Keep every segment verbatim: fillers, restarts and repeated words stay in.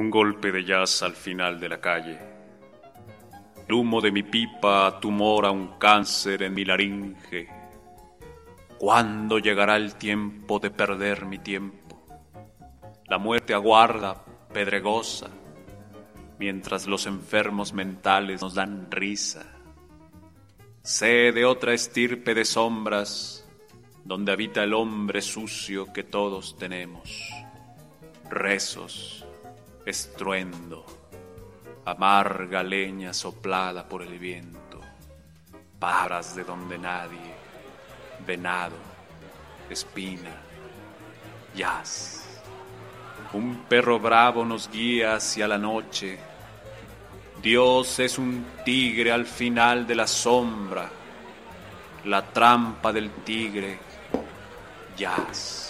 Un golpe de jazz al final de la calle. El humo de mi pipa tumora un cáncer en mi laringe. ¿Cuándo llegará el tiempo de perder mi tiempo? La muerte aguarda, pedregosa, mientras los enfermos mentales nos dan risa. Sé de otra estirpe de sombras, donde habita el hombre sucio que todos tenemos. Rezos, estruendo, amarga leña soplada por el viento, palabras de donde nadie, venado, espina, jazz. Un perro bravo nos guía hacia la noche. Dios es un tigre al final de la sombra, la trampa del tigre, jazz.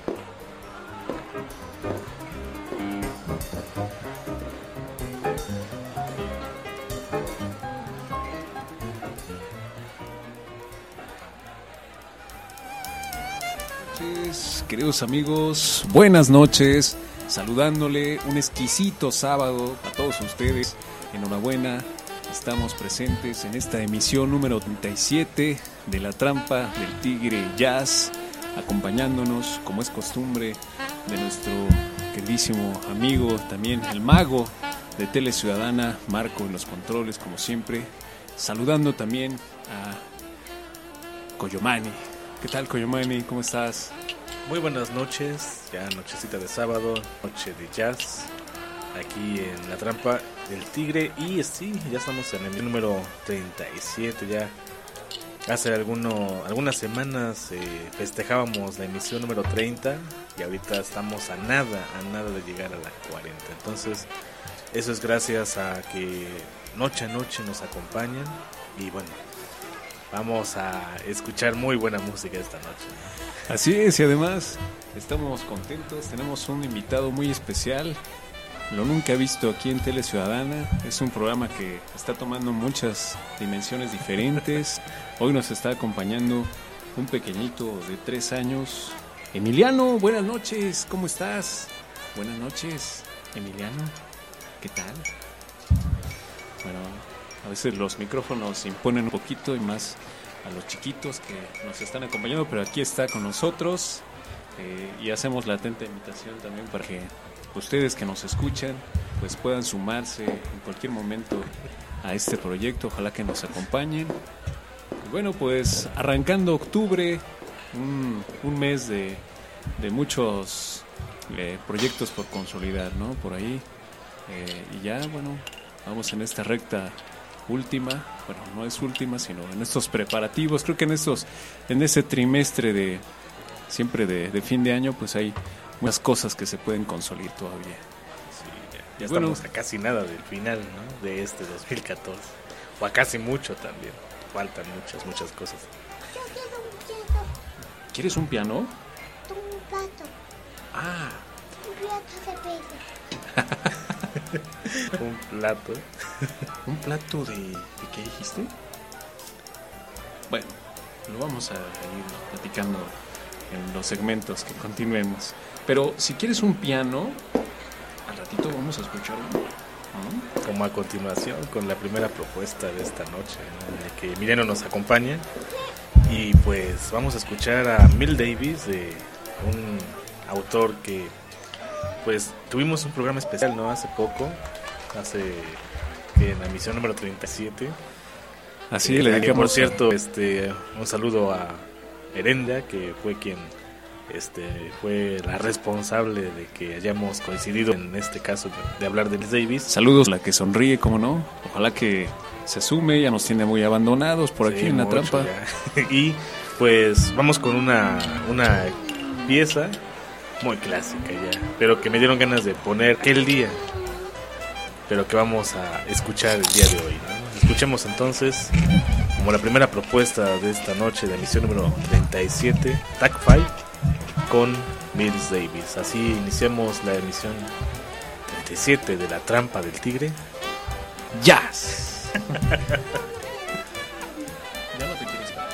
Queridos amigos, buenas noches, saludándole un exquisito sábado a todos ustedes. Enhorabuena, estamos presentes en esta emisión número treinta y siete de La Trampa del Tigre Jazz, acompañándonos como es costumbre de nuestro queridísimo amigo, también el mago de Tele Ciudadana, Marco en los controles como siempre, saludando también a Coyomani. ¿Qué tal, Coyomani? ¿Cómo estás? Muy buenas noches, ya nochecita de sábado, noche de jazz, aquí en La Trampa del Tigre. Y sí, ya estamos en el número treinta y siete, ya hace alguno, algunas semanas eh, festejábamos la emisión número treinta y ahorita estamos a nada, a nada de llegar a la cuarenta. Entonces, eso es gracias a que noche a noche nos acompañan y bueno, vamos a escuchar muy buena música esta noche. Así es, y además estamos contentos, tenemos un invitado muy especial, lo nunca visto aquí en Tele Ciudadana, es un programa que está tomando muchas dimensiones diferentes. Hoy nos está acompañando un pequeñito de tres años, Emiliano. Buenas noches, ¿cómo estás? Buenas noches, Emiliano, ¿qué tal? Bueno, a veces los micrófonos se imponen un poquito y más a los chiquitos que nos están acompañando, pero aquí está con nosotros eh, y hacemos la atenta invitación también para que ustedes que nos escuchan pues puedan sumarse en cualquier momento a este proyecto, ojalá que nos acompañen. Y bueno, pues arrancando octubre, un, un mes de, de muchos eh, proyectos por consolidar, ¿no? Por ahí, eh, y ya, bueno, vamos en esta recta última, bueno, no es última, sino en estos preparativos. Creo que en estos, en ese trimestre de siempre de, de fin de año, pues hay muchas cosas que se pueden consolidar todavía. Sí, ya, ya bueno, estamos a casi nada del final, ¿no? De este dos mil catorce, o a casi mucho también. Faltan muchas, muchas cosas. Yo quiero un piano. ¿Quieres un piano? Un plato. Ah. Un plato de pez. Un plato. ¿Un plato de, de qué dijiste? Bueno, lo vamos a ir platicando en los segmentos que continuemos. Pero si quieres un piano, al ratito vamos a escucharlo, ¿no? Como a continuación con la primera propuesta de esta noche, ¿no? En la que Emiliano nos acompaña. Y pues vamos a escuchar a Miles Davis, de un autor que pues tuvimos un programa especial, ¿no? Hace poco, hace que en la emisión número treinta y siete. Así eh, le que, dedicamos. por cierto, este, un saludo a Herenda, que fue quien este, fue la responsable de que hayamos coincidido en este caso de, de hablar de Miles Davis. Saludos a la que sonríe, cómo no. Ojalá que se sume, ya nos tiene muy abandonados por aquí sí, en La Trampa. Ya. Y pues vamos con una, una pieza muy clásica ya, pero que me dieron ganas de poner aquel día, pero que vamos a escuchar el día de hoy, ¿no? Escuchemos entonces, como la primera propuesta de esta noche de emisión número treinta y siete, Tag cinco con Miles Davis. Así iniciamos la emisión treinta y siete de La Trampa del Tigre Jazz. Ya no te quieres parar.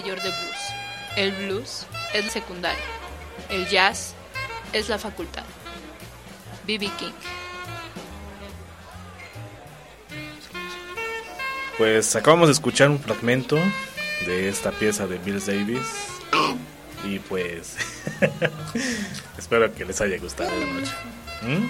mayor de blues. El blues es la secundaria. El jazz es la facultad. B B King. Pues acabamos de escuchar un fragmento de esta pieza de Miles Davis. Y pues espero que les haya gustado la noche. ¿Mm?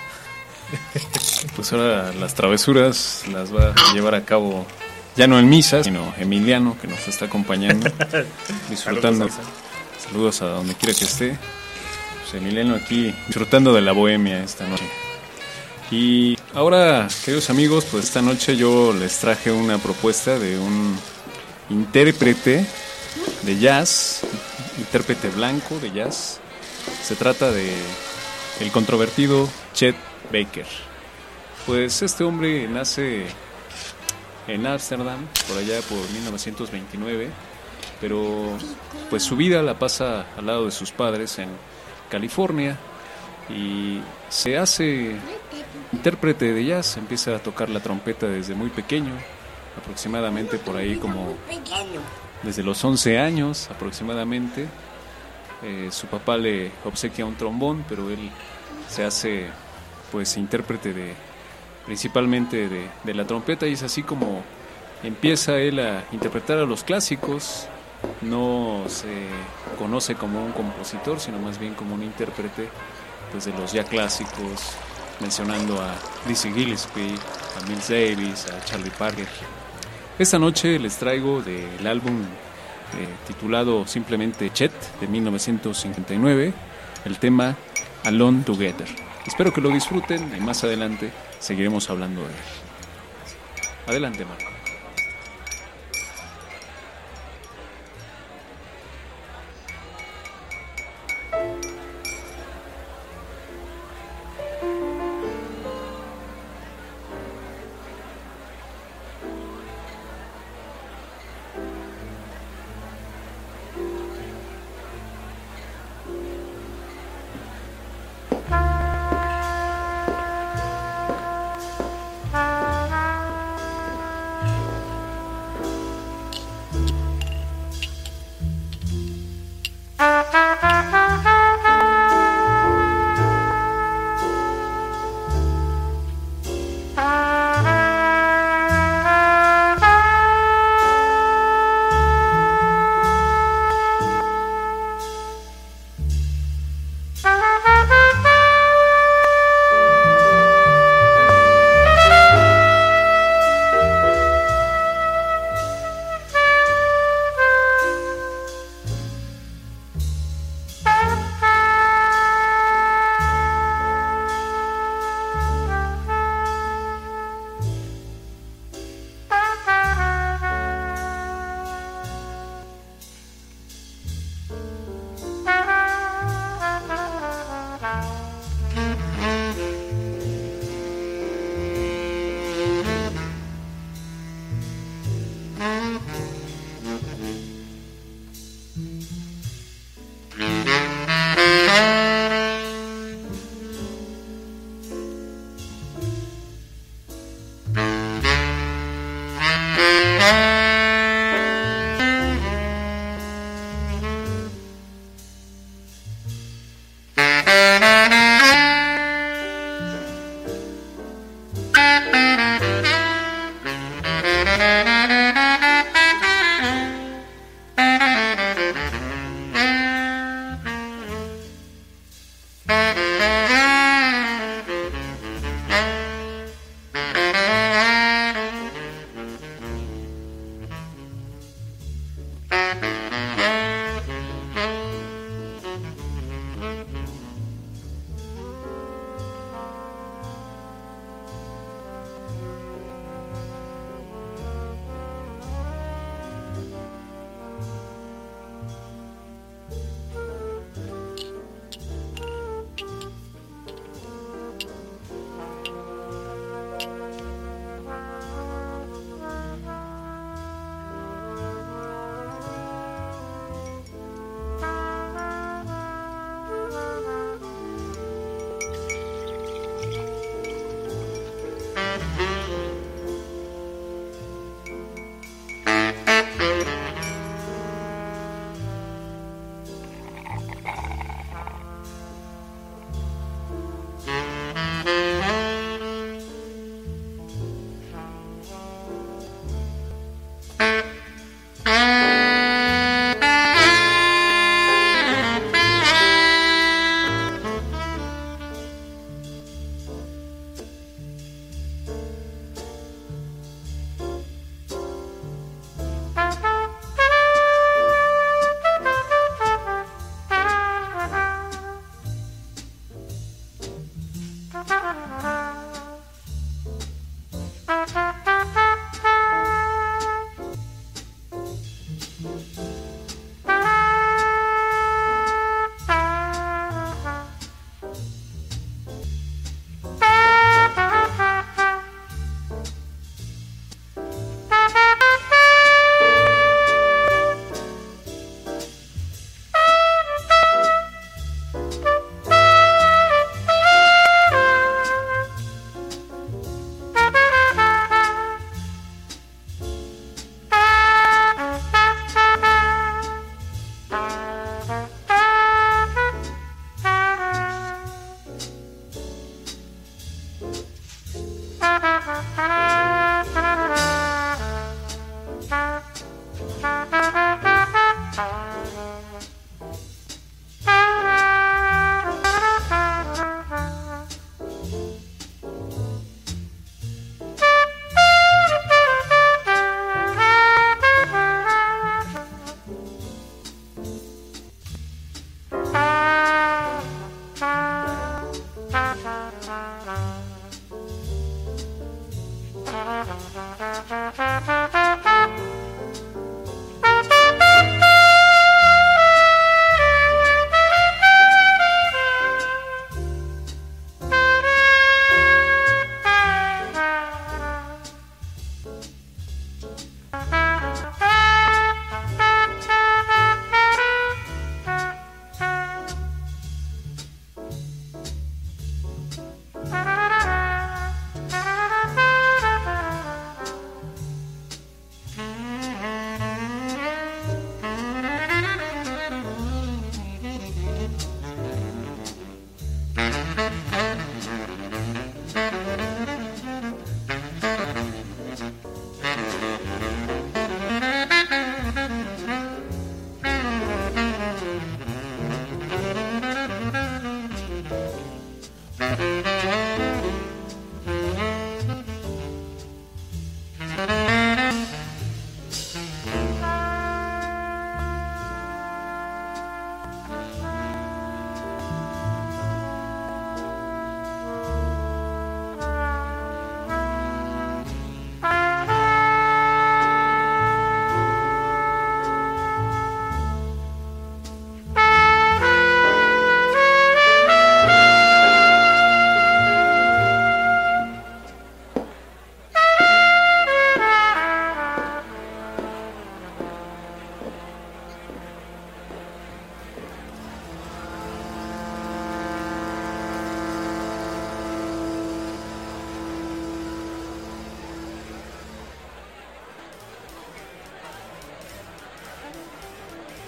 Pues ahora las travesuras las va a llevar a cabo ya no en misa, sino Emiliano, que nos está acompañando, disfrutando. Saludos, Saludos a donde quiera que esté. Pues Emiliano aquí disfrutando de la bohemia esta noche. Y ahora, queridos amigos, pues esta noche yo les traje una propuesta de un intérprete de jazz, intérprete blanco de jazz. Se trata de el controvertido Chet Baker. Pues este hombre nace en Ámsterdam, por allá por mil novecientos veintinueve, pero pues su vida la pasa al lado de sus padres en California y se hace intérprete de jazz. Empieza a tocar la trompeta desde muy pequeño, aproximadamente por ahí como desde los once años aproximadamente. Eh, su papá le obsequia un trombón, pero él se hace pues intérprete de principalmente de, de la trompeta, y es así como empieza él a interpretar a los clásicos. No se conoce como un compositor, sino más bien como un intérprete pues, de los ya clásicos, mencionando a Dizzy Gillespie, a Miles Davis, a Charlie Parker. Esta noche les traigo del álbum eh, titulado simplemente Chet, de mil novecientos cincuenta y nueve, el tema Alone Together. Espero que lo disfruten y más adelante seguiremos hablando de él. Adelante, Marco.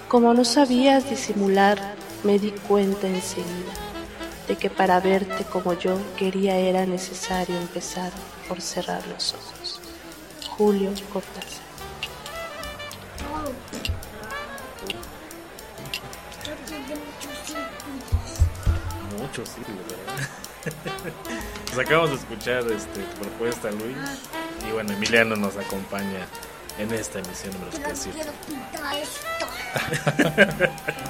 Como no sabías disimular, me di cuenta enseguida de que para verte como yo quería era necesario empezar por cerrar los ojos. Julio Cortázar. Muchos sí, ¿verdad? Nos acabamos de escuchar este, tu propuesta, Luis. Y bueno, Emiliano nos acompaña en esta emisión número Yo no treinta y siete. quiero pintar esto.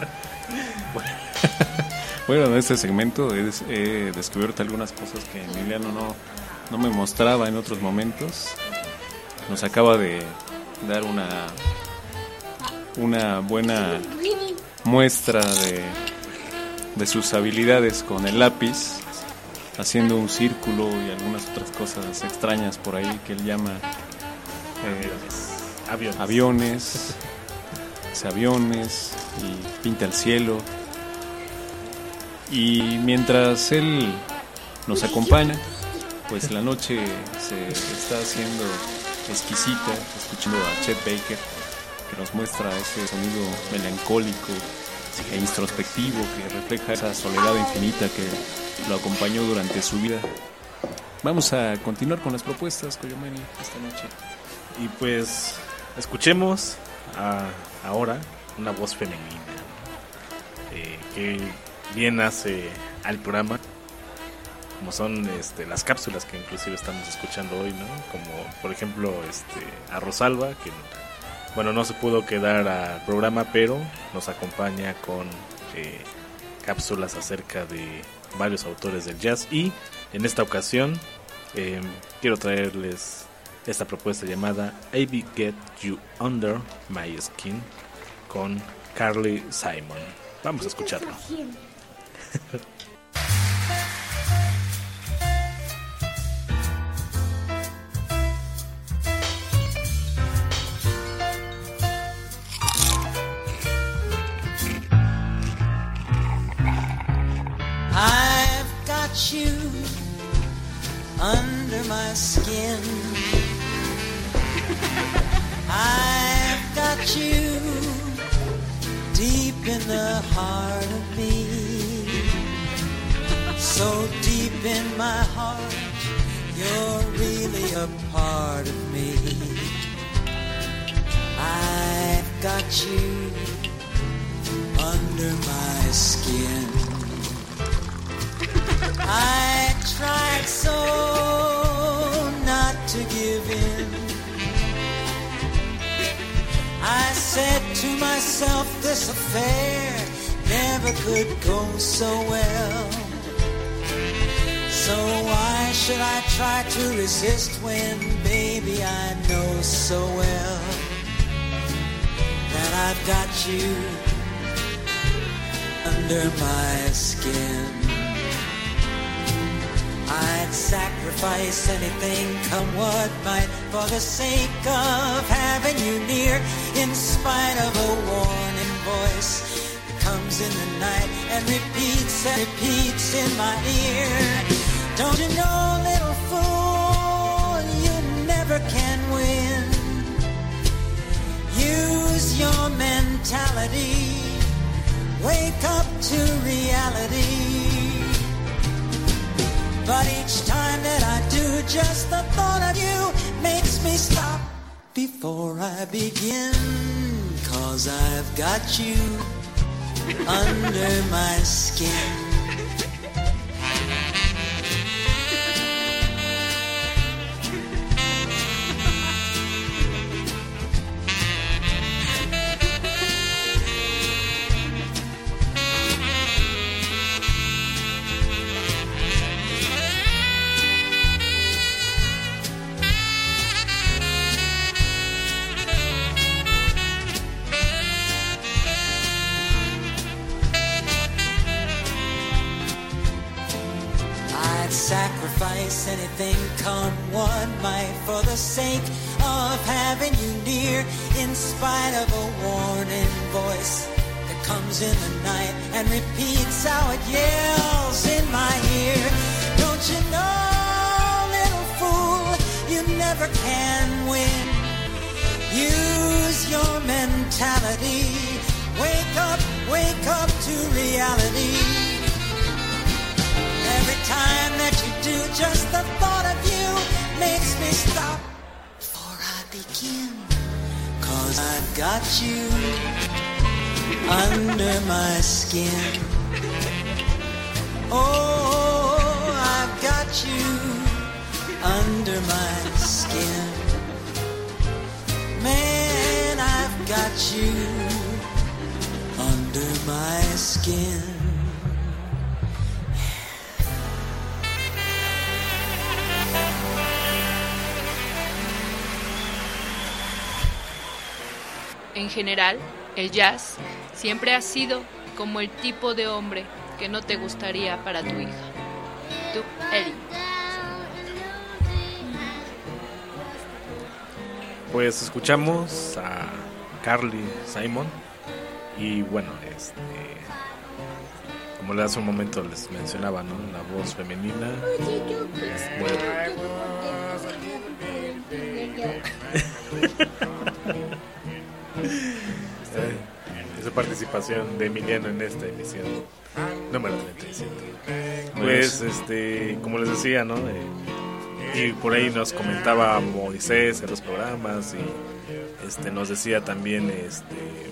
Bueno, en este segmento he, des- he descubierto algunas cosas que Emiliano no, no me mostraba en otros momentos. Nos acaba de dar una, una buena muestra de, de sus habilidades con el lápiz, haciendo un círculo y algunas otras cosas extrañas por ahí que él llama eh, Aviones. aviones, hace aviones y pinta el cielo. Y mientras él nos acompaña, pues la noche se está haciendo exquisita, escuchando a Chet Baker, que nos muestra ese sonido melancólico e introspectivo que refleja esa soledad infinita que lo acompañó durante su vida. Vamos a continuar con las propuestas, Coyomani, esta noche. Y pues escuchemos a, ahora una voz femenina eh, que bien hace al programa, como son este, las cápsulas que inclusive estamos escuchando hoy, ¿no? Como por ejemplo este, a Rosalba, que bueno, no se pudo quedar al programa, pero nos acompaña con eh, cápsulas acerca de varios autores del jazz. Y en esta ocasión eh, quiero traerles esta propuesta llamada I Will Get You Under My Skin con Carly Simon. Vamos a escucharlo. I've got you under my skin. I've got you deep in the heart of me. So deep in my heart, you're really a part of me. I've got you under my skin. I tried so not to give in. I said to myself, this affair never could go so well. So why should I try to resist when, baby, I know so well that I've got you under my skin. I'd sacrifice anything, come what might, for the sake of having you near. In spite of a warning voice that comes in the night and repeats and repeats in my ear. Don't you know, little fool, you never can win. Use your mentality, wake up to reality. But each time that I do, just the thought of you makes me stop before I begin. 'Cause I've got you under my skin. Sacrifice anything, come what might, for the sake of having you near. In spite of a warning voice that comes in the night and repeats how it yells in my ear. Don't you know, little fool, you never can win. Use your mentality, wake stop before I begin, 'cause I've got you under my skin. Oh, I've got you under my skin. Man, I've got you under my skin. En general, el jazz siempre ha sido como el tipo de hombre que no te gustaría para tu hija. Duke Ellington. Pues escuchamos a Carly Simon y bueno, este, como hace un momento les mencionaba, ¿no? La voz femenina es muy... Esa participación de Emiliano en esta emisión número treinta y siete. Pues, este, como les decía, ¿no? Eh, y por ahí nos comentaba Moisés en los programas y este nos decía también, este,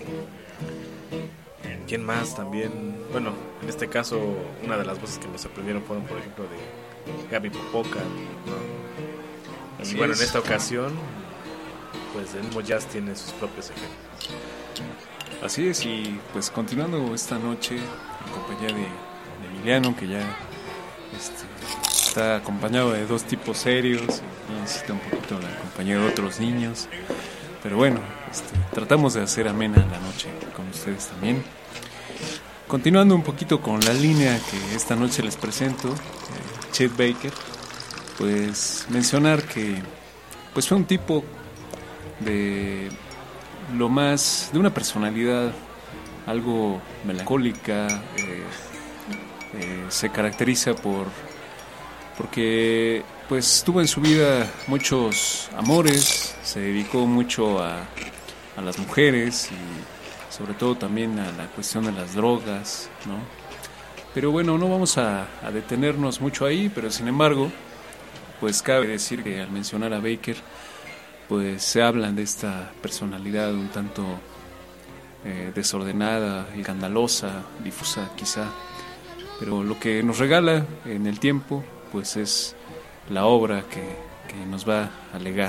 ¿quién más también? Bueno, en este caso, una de las voces que me sorprendieron fueron, por ejemplo, de Gaby Popoca, ¿no? Y Así bueno, es. en esta ocasión, pues el mismo jazz tiene sus propios ejemplos. Así es, y pues continuando esta noche en compañía de, de Emiliano, que ya este, está acompañado de dos tipos serios y necesita un poquito la compañía de otros niños, pero bueno, este, tratamos de hacer amena la noche con ustedes también. Continuando un poquito con la línea que esta noche les presento, eh, Chet Baker, pues mencionar que pues fue un tipo de lo más, de una personalidad algo melancólica, eh, eh, se caracteriza por porque pues tuvo en su vida muchos amores, se dedicó mucho a, a las mujeres y sobre todo también a la cuestión de las drogas, ¿no? Pero bueno, no vamos a, a detenernos mucho ahí, pero sin embargo, pues cabe decir que al mencionar a Baker, pues se hablan de esta personalidad un tanto eh, desordenada, escandalosa, difusa quizá, pero lo que nos regala en el tiempo pues es la obra que, que nos va a legar.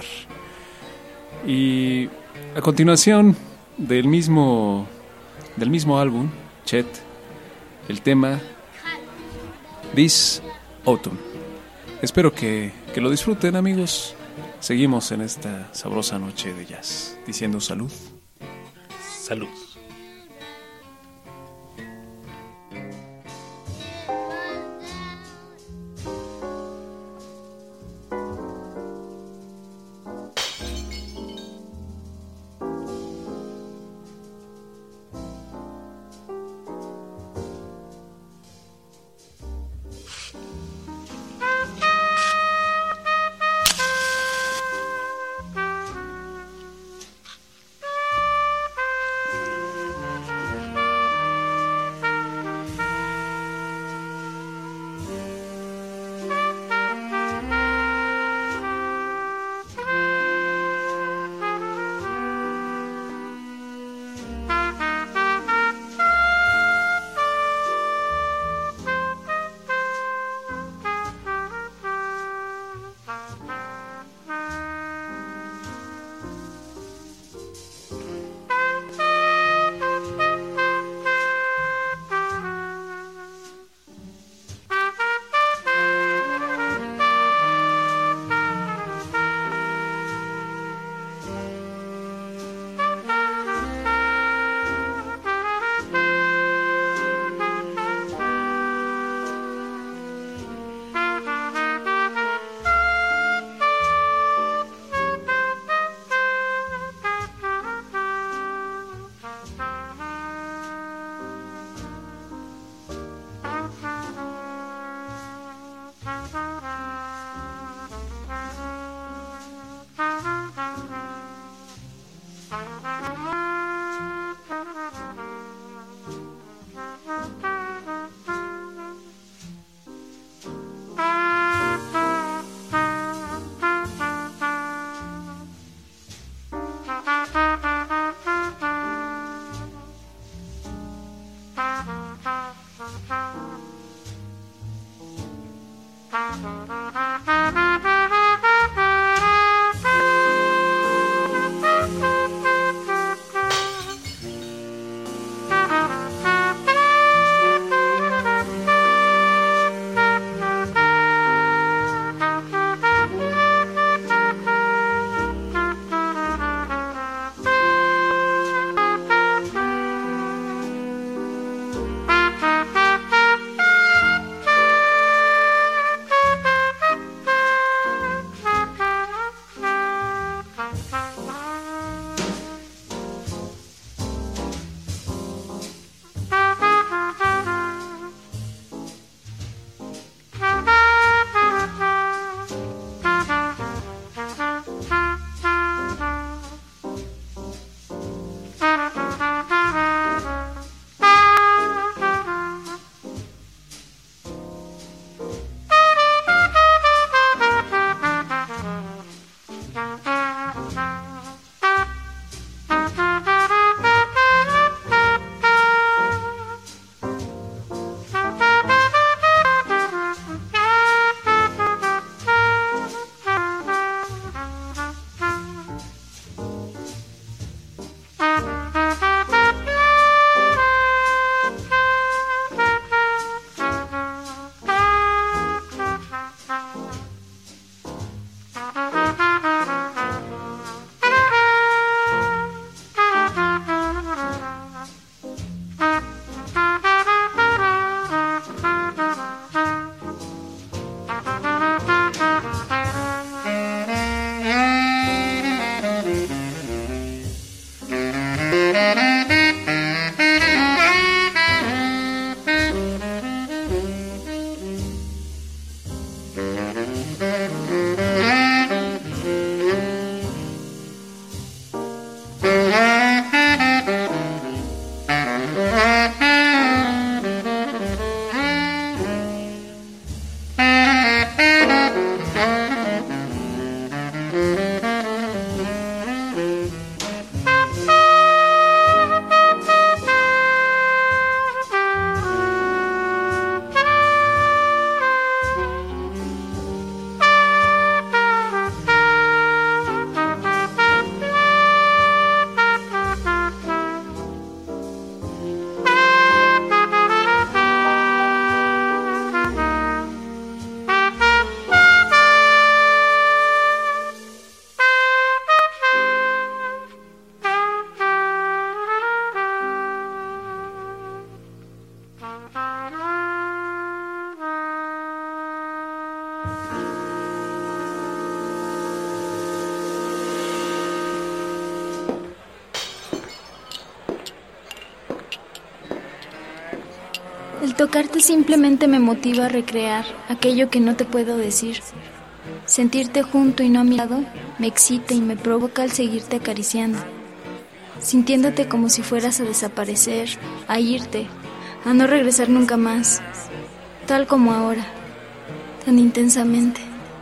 Y a continuación del mismo del mismo álbum, Chet, el tema This Autumn. Espero que, que lo disfruten, amigos. Seguimos en esta sabrosa noche de jazz, diciendo salud. Salud. El tocarte simplemente me motiva a recrear aquello que no te puedo decir. Sentirte junto y no a mi lado me excita y me provoca al seguirte acariciando, sintiéndote como si fueras a desaparecer, a irte, a no regresar nunca más, tal como ahora, tan intensamente.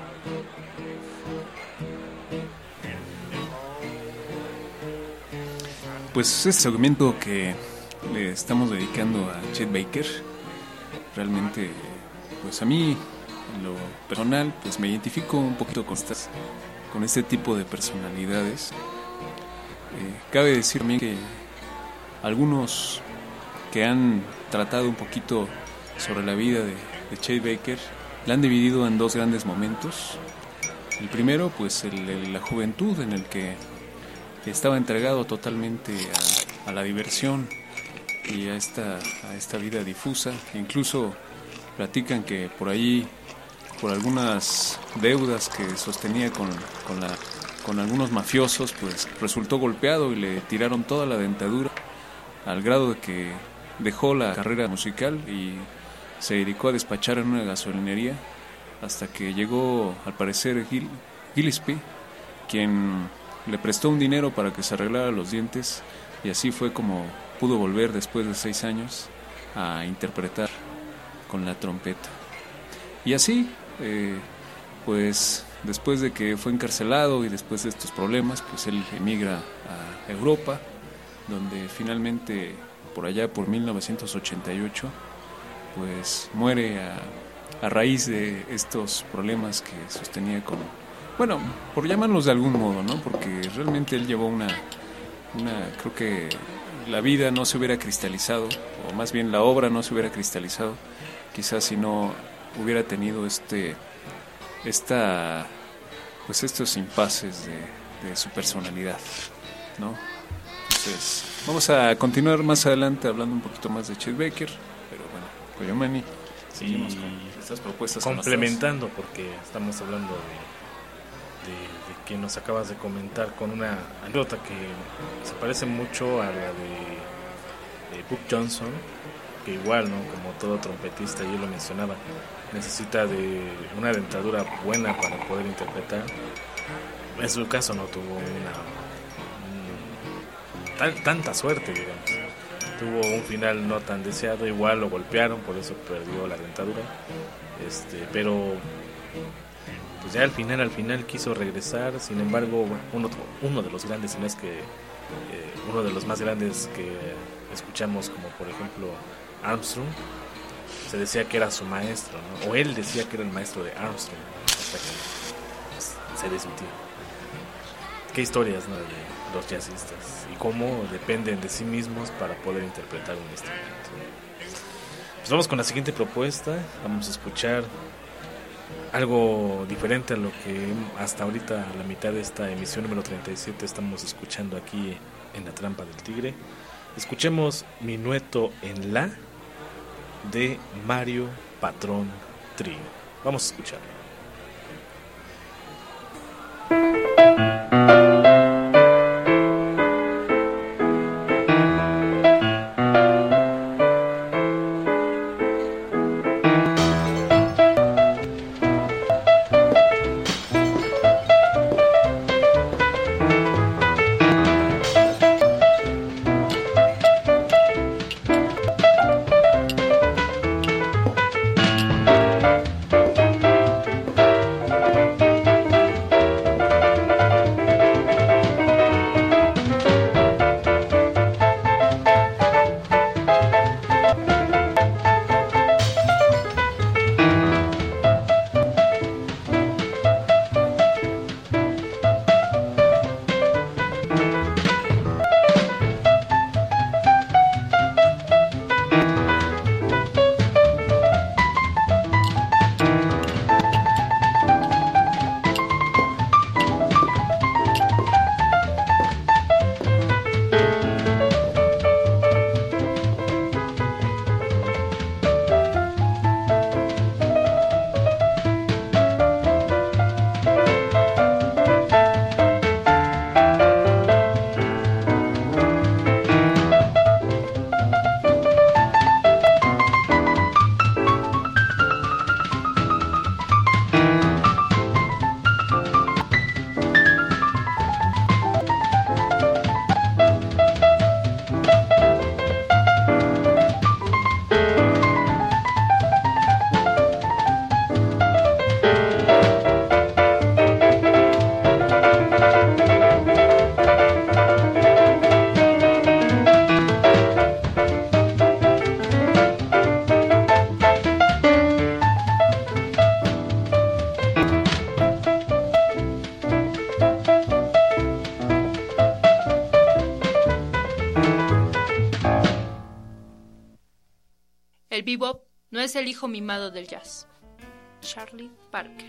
Pues este segmento que le estamos dedicando a Chet Baker, realmente, pues a mí, en lo personal, pues me identifico un poquito con estas, con este tipo de personalidades. Eh, cabe decir también que algunos que han tratado un poquito sobre la vida de, de Chet Baker la han dividido en dos grandes momentos. El primero, pues el, el, la juventud, en el que estaba entregado totalmente a, a la diversión y a esta, a esta vida difusa. Incluso platican que por ahí, por algunas deudas que sostenía con, con, la, con algunos mafiosos, pues resultó golpeado y le tiraron toda la dentadura, al grado de que dejó la carrera musical y se dedicó a despachar en una gasolinería, hasta que llegó, al parecer, Gil, Gillespie, quien le prestó un dinero para que se arreglara los dientes, y así fue como pudo volver después de seis años a interpretar con la trompeta. Y así, eh, pues después de que fue encarcelado y después de estos problemas, pues él emigra a Europa, donde finalmente, por allá por mil novecientos ochenta y ocho, pues muere a, a raíz de estos problemas que sostenía con, bueno, por llamarlos de algún modo, ¿no? Porque realmente él llevó una, una, creo que la vida no se hubiera cristalizado, o más bien la obra no se hubiera cristalizado, quizás si no hubiera tenido este, esta, pues estos impases de, de su personalidad, ¿no? Entonces, vamos a continuar más adelante hablando un poquito más de Chet Baker, pero bueno, Pollo Mani, seguimos con estas propuestas. Complementando, porque estamos hablando de, de, de que nos acabas de comentar con una anécdota que se parece mucho a la de, de Buck Johnson, que igual, ¿no? Como todo trompetista, yo lo mencionaba, necesita de una dentadura buena para poder interpretar. En su caso no tuvo una un, tan, tanta suerte, digamos. Tuvo un final no tan deseado, igual lo golpearon, por eso perdió la dentadura. Este, pero pues ya al final, al final quiso regresar. Sin embargo, uno, uno de los grandes, si no es que eh, uno de los más grandes que escuchamos, como por ejemplo Armstrong, se decía que era su maestro, ¿no? O él decía que era el maestro de Armstrong, hasta que pues, se desmintió. Qué historias, ¿no?, de los jazzistas y cómo dependen de sí mismos para poder interpretar un instrumento. Pues vamos con la siguiente propuesta. Vamos a escuchar algo diferente a lo que hasta ahorita, a la mitad de esta emisión número treinta y siete, estamos escuchando aquí en La Trampa del Tigre. Escuchemos Minueto en La, de Mario Patrón Trío. Vamos a escucharlo. El bebop no es el hijo mimado del jazz. Charlie Parker.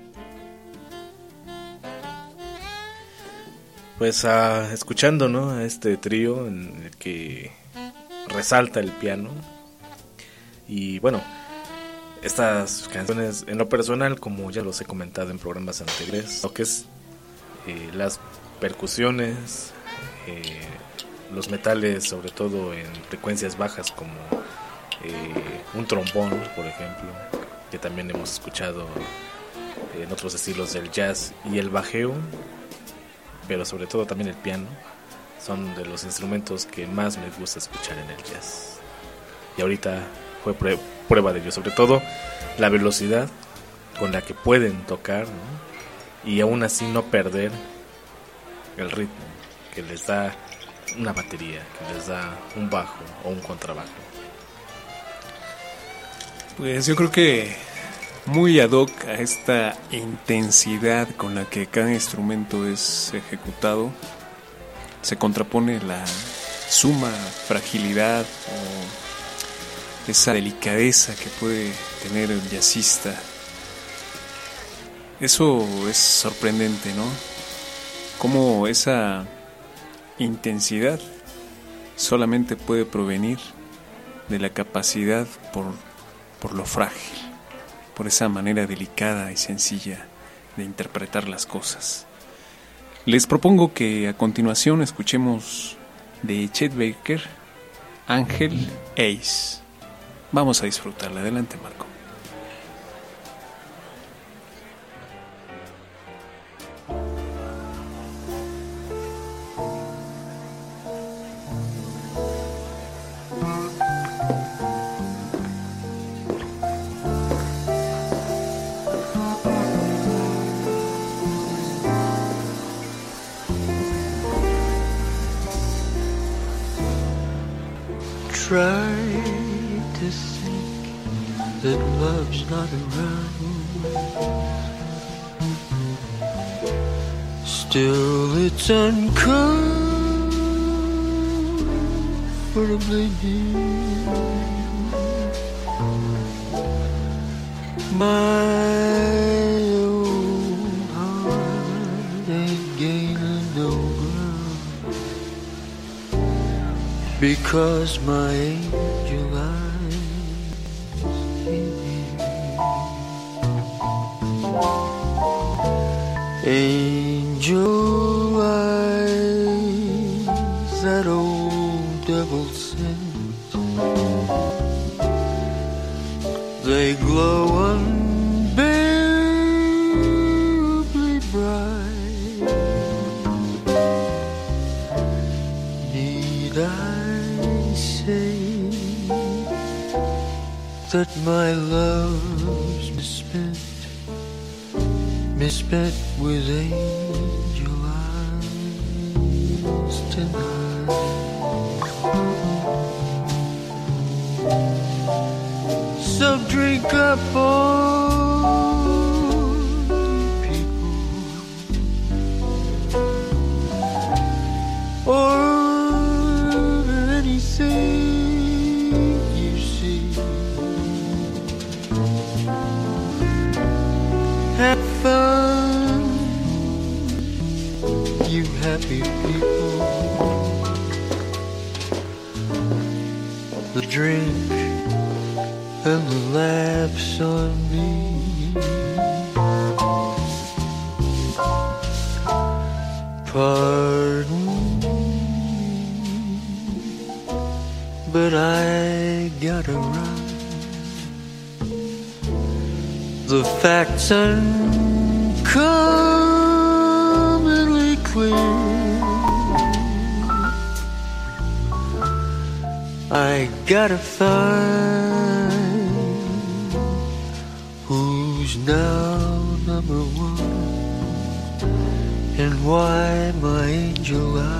Pues uh, escuchando, ¿no?, a este trío en el que resalta el piano. Y bueno, estas canciones, en lo personal, como ya los he comentado en programas anteriores, lo que es eh, las percusiones, eh, los metales, sobre todo en frecuencias bajas, como eh, un trombón, por ejemplo, que también hemos escuchado en otros estilos del jazz, y el bajeo, pero sobre todo también el piano, son de los instrumentos que más me gusta escuchar en el jazz. Y ahorita fue prueba de ello, sobre todo la velocidad con la que pueden tocar, ¿no?, y aún así no perder el ritmo que les da una batería, que les da un bajo o un contrabajo. Pues yo creo que muy ad hoc a esta intensidad con la que cada instrumento es ejecutado, se contrapone la suma fragilidad o esa delicadeza que puede tener el jazzista. Eso es sorprendente, ¿no? Cómo esa intensidad solamente puede provenir de la capacidad por, por lo frágil, por esa manera delicada y sencilla de interpretar las cosas. Les propongo que a continuación escuchemos de Chet Baker, Ángel Ace. Vamos a disfrutarla. Adelante, Marco. Try to think that love's not around. Still it's uncomfortably near. My old heart ain't gaining no ground, because my angel eyes ain't here. Angel eyes, that old devil sent, they glow unbearably bright. Need I say that my love's misspent, misspent with angel eyes tonight? So drink up, all you people, or have fun, you happy people. The drink and the laughs on me. Pardon me, but I gotta run. The facts uncommonly clear. I gotta find who's now number one and why my angel eyes.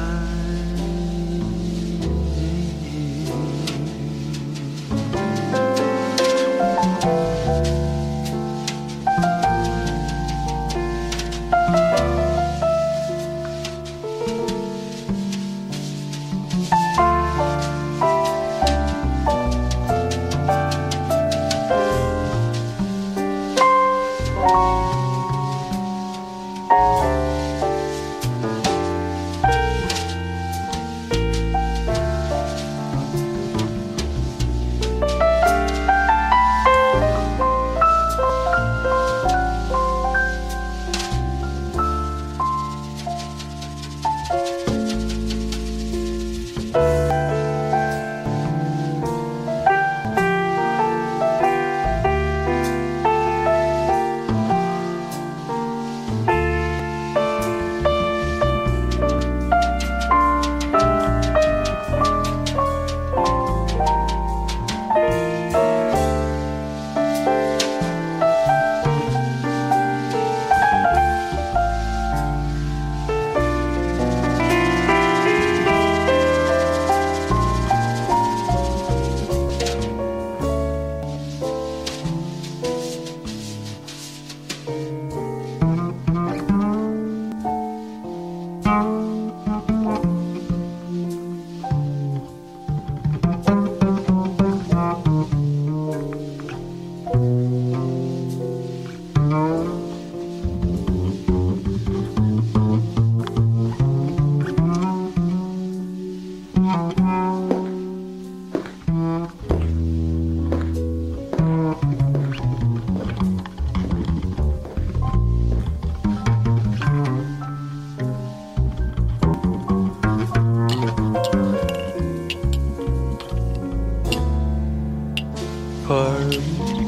pardon,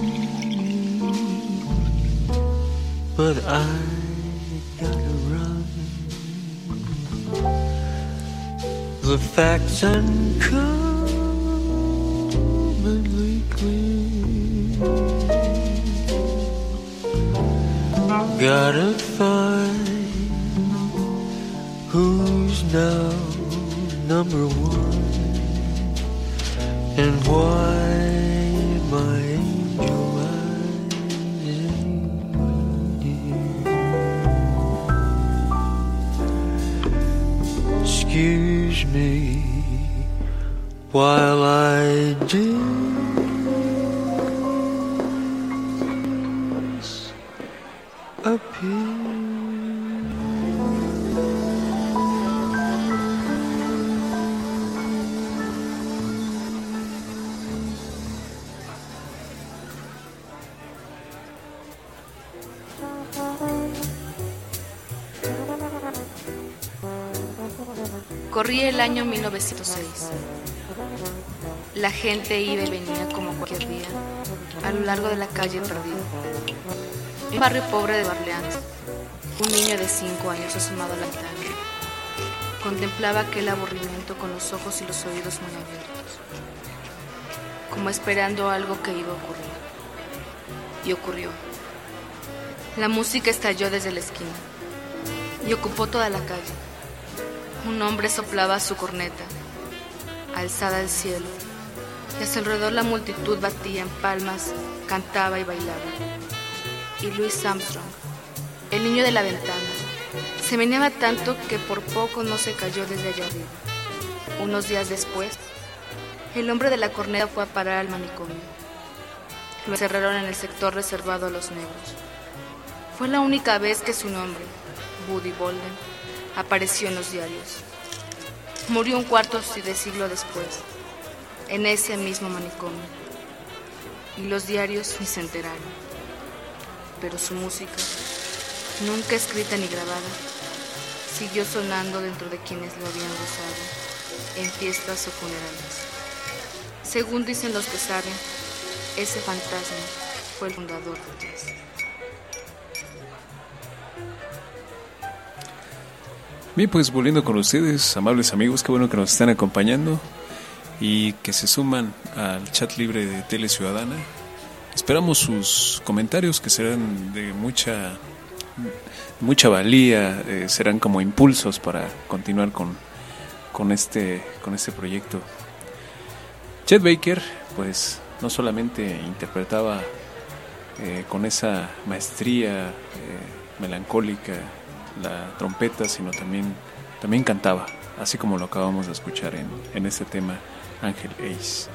but I gotta run. The facts uncommonly clear. Gotta find who's now number one, and why my angel eyes ain't here. Excuse me while I disappear. Corría el año mil novecientos seis. La gente iba y venía como cualquier día a lo largo de la calle perdida. En un barrio pobre de Orleans, un niño de cinco años asomado a la ventana contemplaba aquel aburrimiento con los ojos y los oídos muy abiertos, como esperando algo que iba a ocurrir. Y ocurrió. La música estalló desde la esquina y ocupó toda la calle. Un hombre soplaba su corneta, alzada al cielo, y a su alrededor la multitud batía en palmas, cantaba y bailaba. Y Louis Armstrong, el niño de la ventana, se meneaba tanto que por poco no se cayó desde allá arriba. Unos días después, el hombre de la corneta fue a parar al manicomio. Lo encerraron en el sector reservado a los negros. Fue la única vez que su nombre, Buddy Bolden, apareció en los diarios. Murió un cuarto de siglo después, en ese mismo manicomio. Y los diarios ni se enteraron. Pero su música, nunca escrita ni grabada, siguió sonando dentro de quienes lo habían gozado, en fiestas o funerales. Según dicen los que saben, ese fantasma fue el fundador del jazz. Bien, pues volviendo con ustedes, amables amigos, qué bueno que nos están acompañando y que se suman al chat libre de Tele Ciudadana. Esperamos sus comentarios, que serán de mucha mucha valía, eh, serán como impulsos para continuar con, con, este, con este proyecto. Chet Baker, pues no solamente interpretaba eh, con esa maestría eh, melancólica la trompeta, sino también, también cantaba, así como lo acabamos de escuchar en, en este tema, Angel Ace.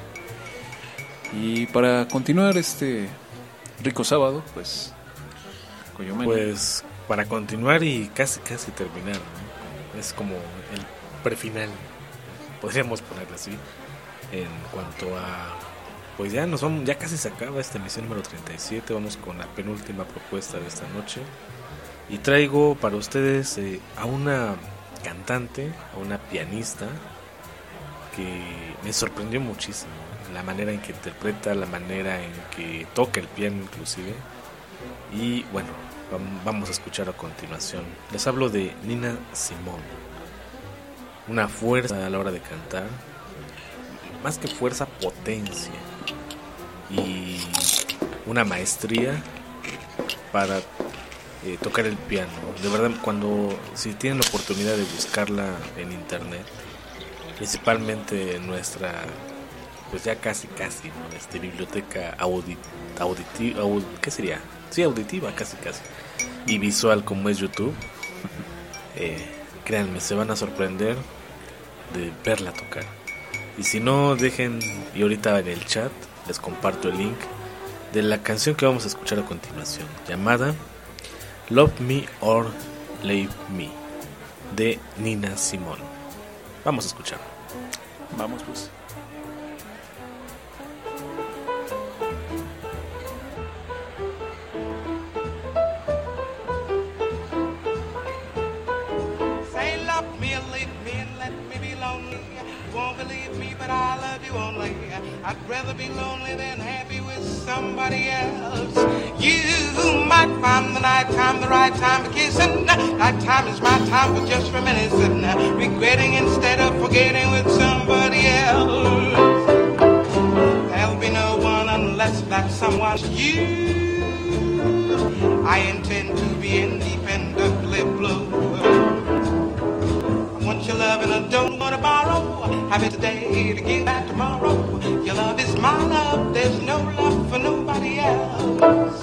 Y para continuar este rico sábado, pues Coyomaña. Pues para continuar y casi casi terminar, ¿no? Es como el prefinal, podríamos ponerlo así, en cuanto a, pues ya nos vamos, ya casi se acaba esta emisión número treinta y siete. Vamos con la penúltima propuesta de esta noche. Y traigo para ustedes eh, a una cantante, a una pianista que me sorprendió muchísimo. La manera en que interpreta, la manera en que toca el piano inclusive. Y bueno, vamos a escuchar a continuación. Les hablo de Nina Simone. Una fuerza a la hora de cantar. Más que fuerza, potencia. Y una maestría para Eh, tocar el piano. De verdad, cuando si tienen la oportunidad de buscarla en internet, principalmente en nuestra, pues ya casi casi, ¿no? Este, biblioteca audit, auditiva, aud, ¿qué sería? Sí, auditiva, casi casi, y visual como es YouTube. Eh, créanme, se van a sorprender de verla tocar. Y si no, dejen, y ahorita en el chat les comparto el link de la canción que vamos a escuchar a continuación, llamada Love Me or Leave Me, de Nina Simone. Vamos a escuchar. Vamos pues. Say love me or leave me and let me be lonely. Won't believe me, but I love you only. I'd rather be lonely than happy with somebody else. You might find the night time the right time for kissing. Night time is my time for just reminiscing, regretting instead of forgetting with somebody else. There'll be no one unless that someone's you. I intend to be independently blue. I want your love and I don't want to borrow. Have it today to give back tomorrow. Your love is my love. There's no love for nobody else.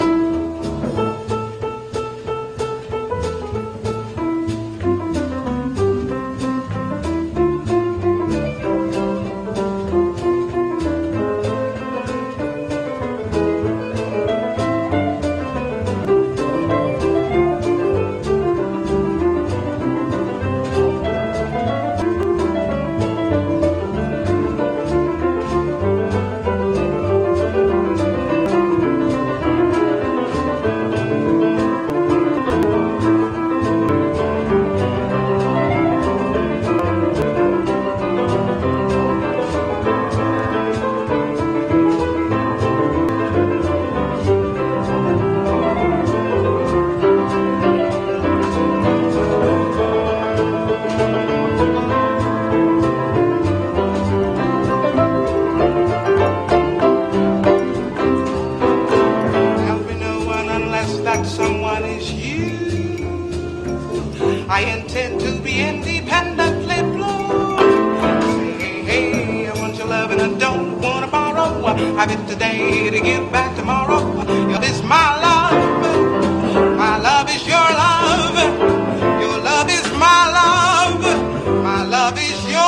Have it today to give back tomorrow. Your love is my love. My love is your love. Your love is my love. My love is your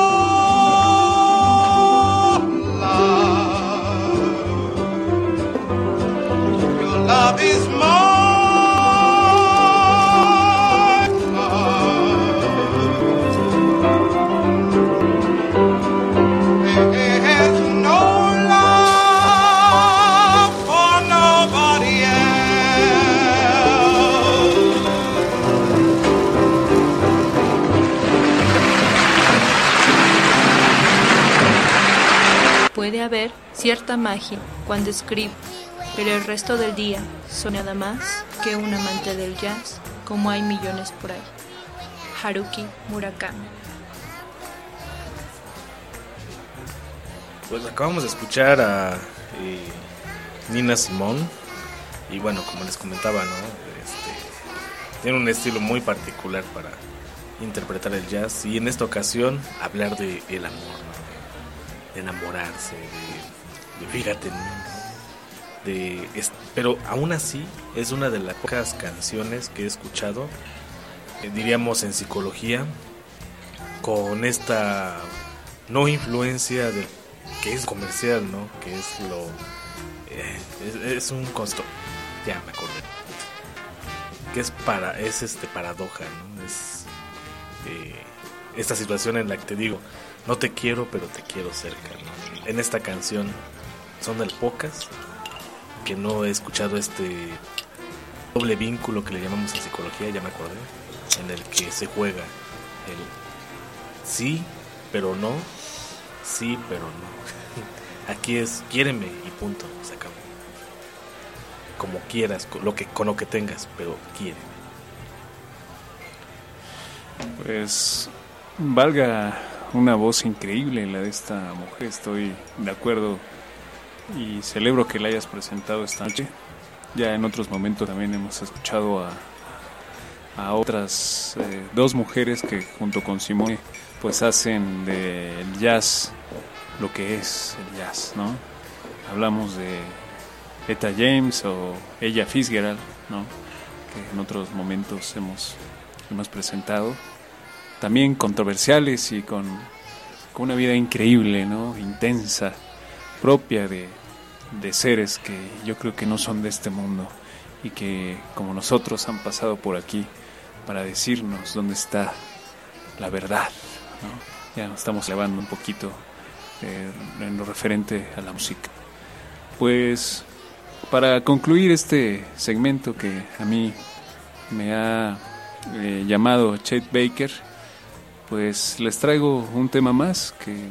love. Your love is my Puede haber cierta magia cuando escribo, pero el resto del día soy nada más que un amante del jazz, como hay millones por ahí. Haruki Murakami. Pues acabamos de escuchar a eh, Nina Simone y bueno, como les comentaba, ¿no? Este, tiene un estilo muy particular para interpretar el jazz y en esta ocasión hablar de el amor, ¿no? De enamorarse, de, de fíjate, de, es, pero aún así es una de las pocas canciones que he escuchado, eh, diríamos en psicología, con esta no influencia de que es comercial, ¿no? Que es lo eh, es, es un costo, ya me acordé, que es para es este paradoja, ¿no? Es eh, esta situación en la que te digo, no te quiero, pero te quiero cerca, ¿no? En esta canción son de las pocas que no he escuchado este doble vínculo que le llamamos en psicología, ya me acordé, en el que se juega el sí, pero no, sí, pero no. Aquí es quiéreme y punto, se acabó. Como quieras, con lo que, con lo que tengas, pero quiéreme. Pues valga una voz increíble la de esta mujer, estoy de acuerdo y celebro que la hayas presentado esta noche. Ya en otros momentos también hemos escuchado a, a otras eh, dos mujeres que junto con Simone pues hacen del jazz lo que es el jazz, ¿no? Hablamos de Etta James o Ella Fitzgerald, ¿no? Que en otros momentos hemos, hemos presentado. También controversiales y con, con una vida increíble, ¿no? Intensa, propia de, de seres que yo creo que no son de este mundo y que como nosotros han pasado por aquí para decirnos dónde está la verdad, ¿no? Ya nos estamos elevando un poquito eh, en lo referente a la música. Pues para concluir este segmento que a mí me ha eh, llamado Chet Baker, pues les traigo un tema más que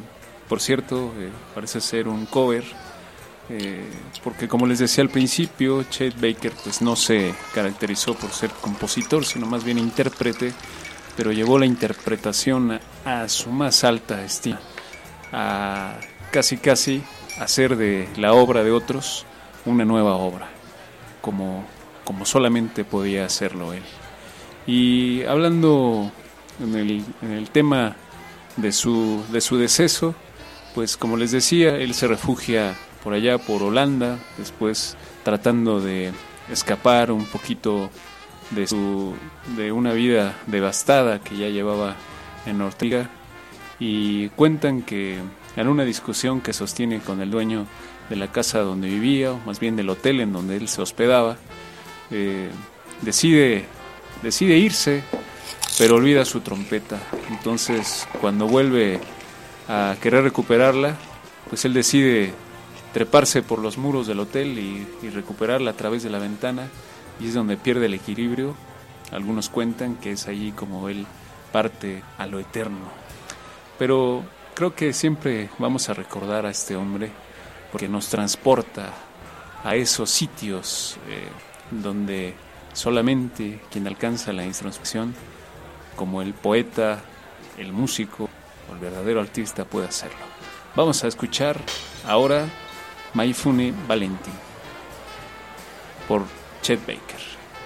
por cierto, eh, parece ser un cover, eh, porque como les decía al principio, Chet Baker pues no se caracterizó por ser compositor, sino más bien intérprete, pero llevó la interpretación a, a su más alta estima, a casi casi hacer de la obra de otros una nueva obra, como, como solamente podía hacerlo él. Y hablando en el, en el tema de su, de su deceso, pues como les decía, él se refugia por allá, por Holanda, después tratando de escapar un poquito de, su, de una vida devastada que ya llevaba en Ortega, y cuentan que en una discusión que sostiene con el dueño de la casa donde vivía, o más bien del hotel en donde él se hospedaba, eh, decide, decide irse, pero olvida su trompeta. Entonces, cuando vuelve a querer recuperarla, pues él decide treparse por los muros del hotel y, y recuperarla a través de la ventana, y es donde pierde el equilibrio. Algunos cuentan que es allí como él parte a lo eterno. Pero creo que siempre vamos a recordar a este hombre porque nos transporta a esos sitios eh, donde solamente quien alcanza la introspección, como el poeta, el músico o el verdadero artista, puede hacerlo. Vamos a escuchar ahora My Funny Valentine por Chet Baker.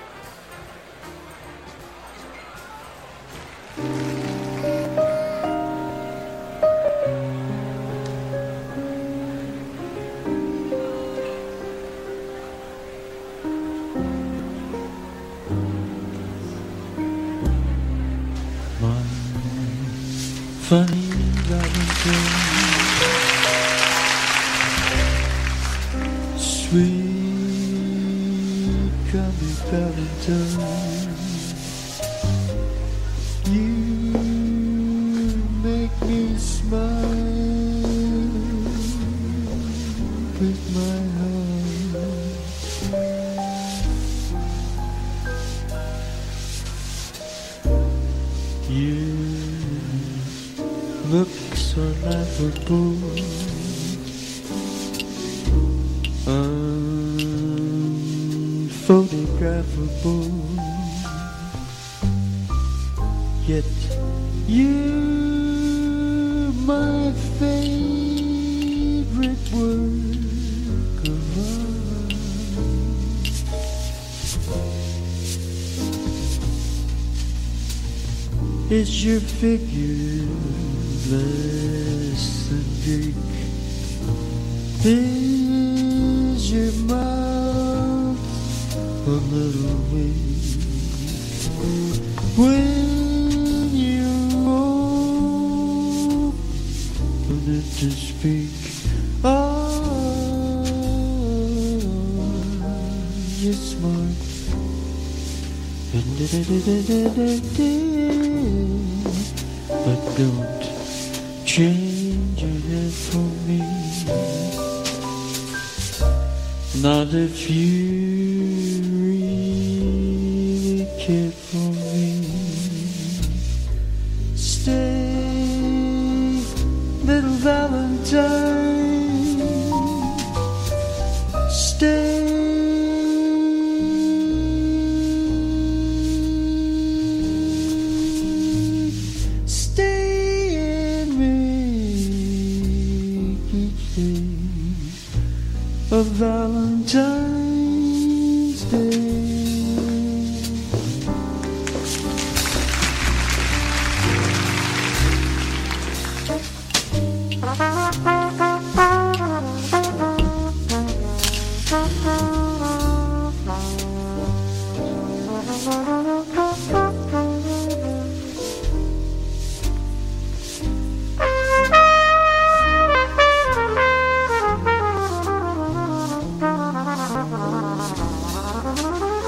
Funny Valentine, sweet coming Valentine, you make me smile with my heart. You look so laughable, unphotographable, yet you're my favorite work of art. Is your figure less than Greek? Is your mouth a little weak when you open it to speak? Oh, you're smart. But don't change your head for me, not if you really care for me. Stay, little Valentine, stay. Of Valentine's Day. Thank you.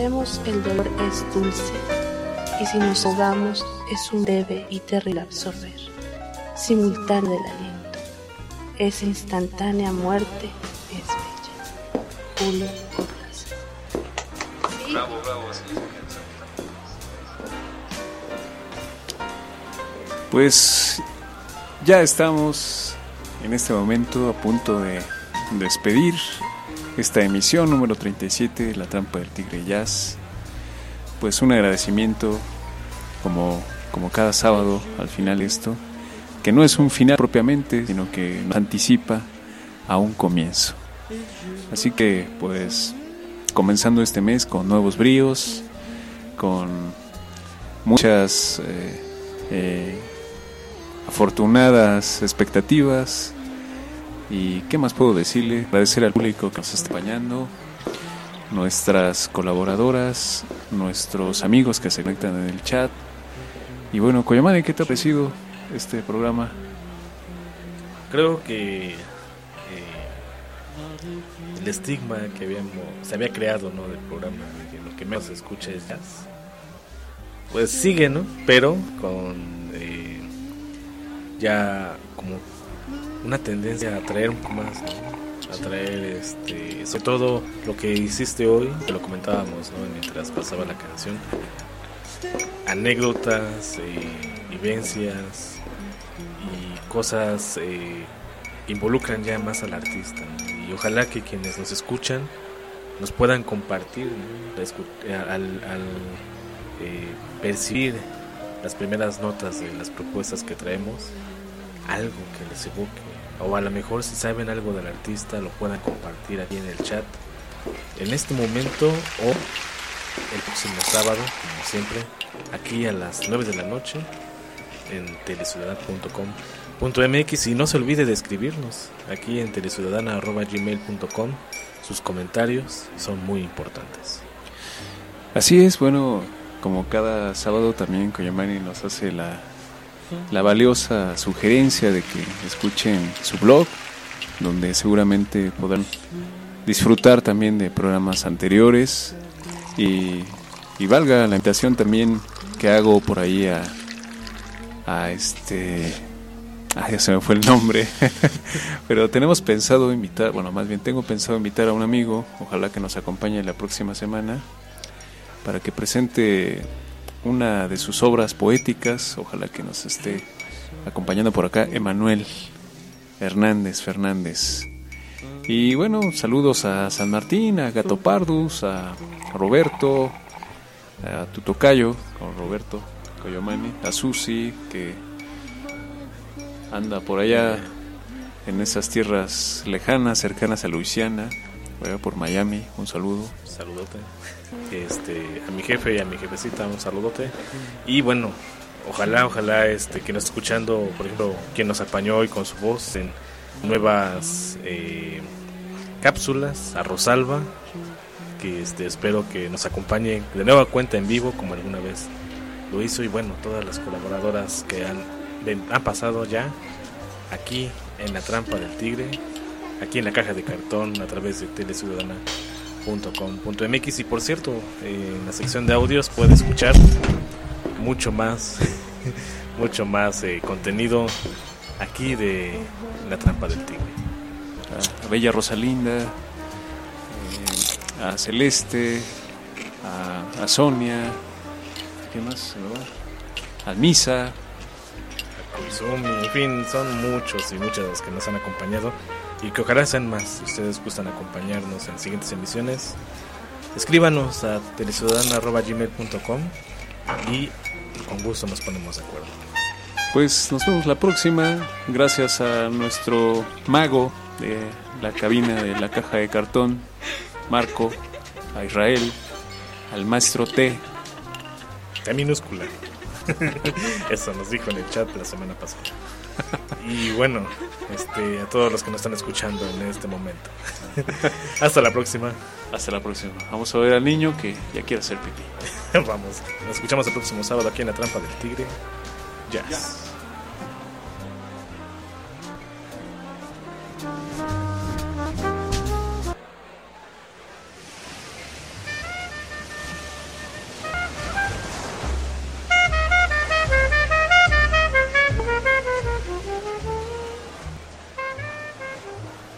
mordemos el dolor es dulce, y si nos ahogamos es un leve y terrible absorber, simultáneo del aliento. Esa instantánea muerte es bella. Julio Cortázar. Bravo, bravo, así. Pues ya estamos en este momento a punto de despedir esta emisión número treinta y siete de La Trampa del Tigre Jazz. Pues un agradecimiento como, como cada sábado al final esto, que no es un final propiamente, sino que nos anticipa a un comienzo. Así que pues comenzando este mes con nuevos bríos, con muchas eh, eh, afortunadas expectativas. Y qué más puedo decirle, agradecer al público que nos está acompañando, nuestras colaboradoras, nuestros amigos que se conectan en el chat. Y bueno, Koyamane, ¿qué te ha parecido este programa? Creo que eh, el estigma que habíamos se había creado, ¿no?, del programa, de que lo que menos se escucha es jazz, pues sigue, ¿no? Pero con eh, ya como una tendencia a traer un poco más, ¿no? A traer, este, sobre todo lo que hiciste hoy, que lo comentábamos, ¿no?, mientras pasaba la canción, anécdotas, eh, vivencias y cosas eh, que involucran ya más al artista, ¿no? Y ojalá que quienes nos escuchan nos puedan compartir, ¿no?, al, al eh, percibir las primeras notas de las propuestas que traemos, algo que les evoque, o a lo mejor si saben algo del artista lo puedan compartir aquí en el chat en este momento o el próximo sábado, como siempre, aquí a las nueve de la noche en teleciudadana punto com punto m x. Y no se olvide de escribirnos aquí en teleciudadana arroba gmail punto com. Sus comentarios son muy importantes. Así es, bueno, como cada sábado también Koyamani nos hace la la valiosa sugerencia de que escuchen su blog, donde seguramente podrán disfrutar también de programas anteriores y, y valga la invitación también que hago por ahí a, a este ah, ya se me fue el nombre pero tenemos pensado invitar, bueno, más bien tengo pensado invitar a un amigo, ojalá que nos acompañe la próxima semana para que presente una de sus obras poéticas. Ojalá que nos esté acompañando por acá Emanuel Hernández Fernández. Y bueno, saludos a San Martín, a Gato Pardus, a Roberto, a tu tocayo, con Roberto Koyamani, a Susi, que anda por allá en esas tierras lejanas, cercanas a Luisiana, allá por Miami. Un saludo. Saludote. Este, a mi jefe y a mi jefecita un saludote. Y bueno, ojalá, ojalá este, que nos esté escuchando, por ejemplo, quien nos apañó hoy con su voz en nuevas eh, cápsulas, a Rosalba, que este, espero que nos acompañe de nueva cuenta en vivo como alguna vez lo hizo. Y bueno, todas las colaboradoras que han, han pasado ya aquí en La Trampa del Tigre, aquí en la caja de cartón, a través de teleciudadana punto com punto m x. Y por cierto, eh, en la sección de audios puede escuchar mucho más mucho más eh, contenido aquí de La Trampa del Tigre. A Bella Rosalinda, eh, a Celeste, a, a Sonia, ¿qué más? A Misa, a Koizumi, en fin, son muchos y muchas los que nos han acompañado. Y que ojalá sean más. Si ustedes gustan acompañarnos en siguientes emisiones, escríbanos a teleciudadana arroba gmail punto com y con gusto nos ponemos de acuerdo. Pues nos vemos la próxima. Gracias a nuestro mago de la cabina de la caja de cartón, Marco, a Israel, al maestro T. T minúscula. Eso nos dijo en el chat la semana pasada. Y bueno, este, a todos los que nos están escuchando en este momento, hasta la próxima. Hasta la próxima. Vamos a ver al niño que ya quiere hacer pipí. Vamos, nos escuchamos el próximo sábado aquí en La Trampa del Tigre Jazz.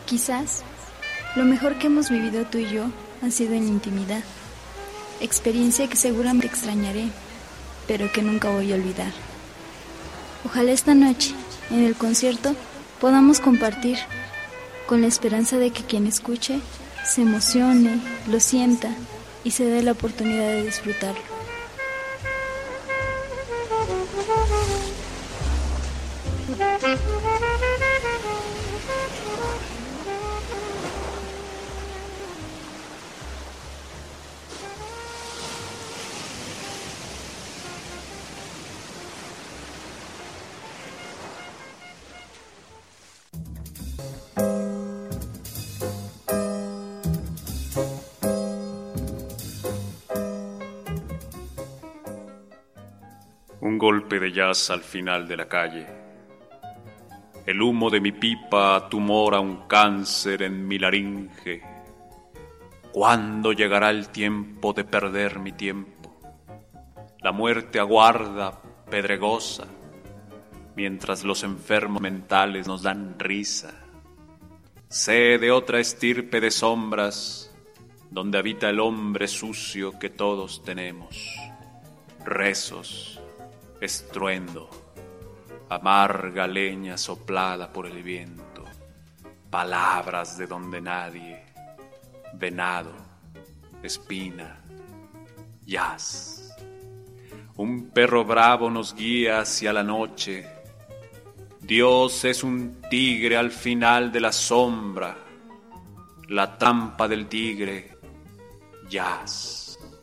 Quizás lo mejor que hemos vivido tú y yo ha sido en intimidad, experiencia que seguramente extrañaré, pero que nunca voy a olvidar. Ojalá esta noche, en el concierto, podamos compartir, con la esperanza de que quien escuche se emocione, lo sienta y se dé la oportunidad de disfrutarlo. Un golpe de jazz al final de la calle. El humo de mi pipa tumora un cáncer en mi laringe. ¿Cuándo llegará el tiempo de perder mi tiempo? La muerte aguarda, pedregosa, mientras los enfermos mentales nos dan risa. Sé de otra estirpe de sombras, donde habita el hombre sucio que todos tenemos. Rezos, estruendo, amarga leña soplada por el viento, palabras de donde nadie, venado, espina, jazz. Un perro bravo nos guía hacia la noche. Dios es un tigre al final de la sombra, la trampa del tigre, jazz.